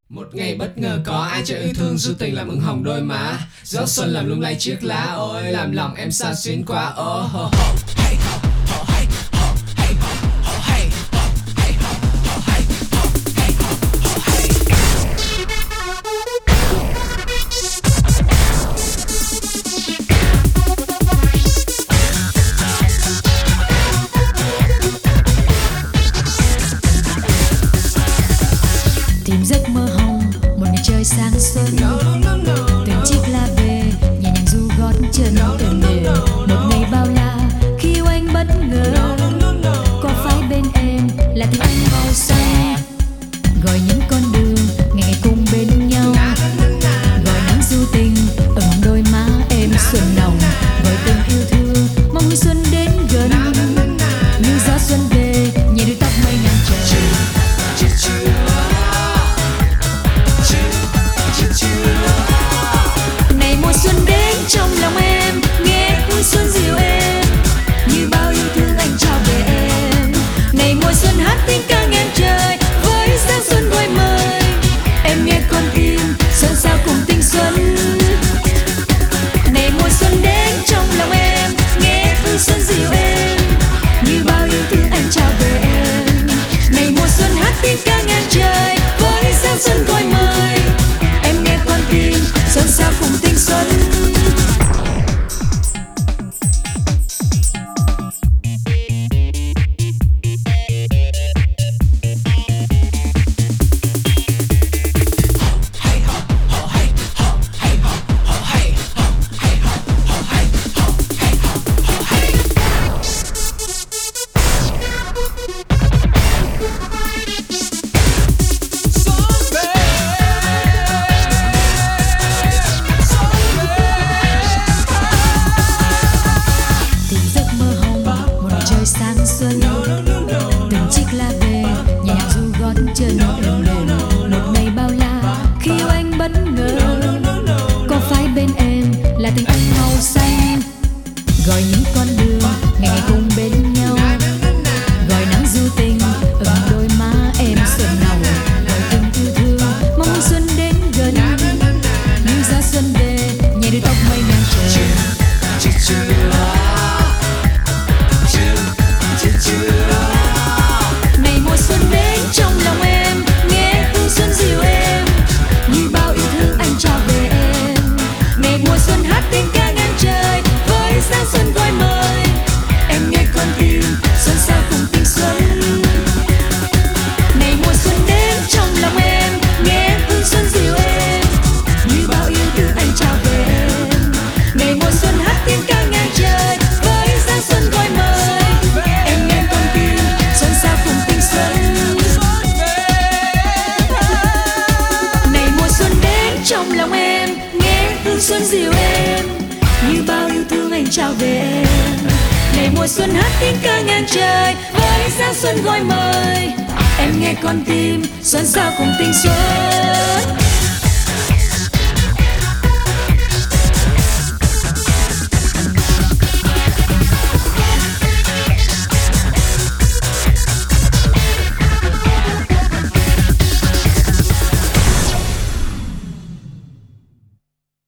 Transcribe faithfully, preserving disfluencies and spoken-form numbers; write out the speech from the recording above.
Một ngày bất ngờ có ai cho yêu thương du tình làm ửng hồng đôi má, gió xuân làm lung lay chiếc lá, ôi làm lòng em xa xuyến quá. Oh, oh, oh. Hey, ho, ho, hey, ho, hey, ho, ho, hey, ho, hey, ho, ho, hey, ho, hey, ho, ho, hey. Tìm giấc mơ hồng một ngày trời sáng xuân, No, no, no, no, từng chiếc lá về nhẹ nhàng du gót chân từng đêm. Một ngày bao la khi yêu anh bất ngờ, có phải bên em là tiếng anh màu xanh, gọi những con đường ngày ngày cùng bên nhau, gọi nắng du tình ửng đôi má em xuân nồng, gọi tình yêu thương mong xuân đến gần, như gió xuân về nhẹ đôi tóc mây ngang trời. Này mùa xuân đến trong lòng em, nghe hương xuân dịu êm, như bao yêu thương anh trao về em. Này mùa xuân hát tiếng ca ngang trời, với sáng xuân gọi mời, em nghe con tim xuân sao cùng tình xuân. Này mùa xuân đến trong lòng em, nghe hương xuân dịu êm, như bao yêu thương anh trao về em. Này mùa xuân hát tiếng ca ngang trời, với sáng xuân gọi mời, em nghe con tim xuân sao cùng tình xuân. Sáng xuân, từng chiếc lá về nhẹ nhàng du gót chân êm đềm. Một ngày bao la khi yêu anh bất ngờ, có phải bên em là tình anh màu xanh, gọi những con đường ngày ngày cùng bên nhau, gọi nắng du tình ửng đôi má em xuân nồng, gọi tình yêu thương mong xuân đến gần, như gió xuân về nhẹ đôi tóc mây ngang trời. Này mùa xuân đến trong lòng em, nghe hương xuân dịu êm, như bao yêu thương anh trao về em. Này mùa xuân hát tiếng ca ngang trời, với sáng xuân gọi mời, em nghe con tim xuân sao cùng tình xuân. Này mùa xuân đến trong lòng em, nghe hương xuân dịu êm, như bao yêu thương anh trao về em. Này mùa xuân hát tiếng ca ngang trời, với sáng xuân gọi mời, em nghe con tim xuân sao cùng tình xuân. Này mùa xuân đến trong lòng em, nghe hương xuân dịu êm, như bao yêu thương anh trao về em. Này mùa xuân hát tiếng ca ngang trời, với sáng xuân gọi mời, em nghe con tim xuân sao cùng tình xuân.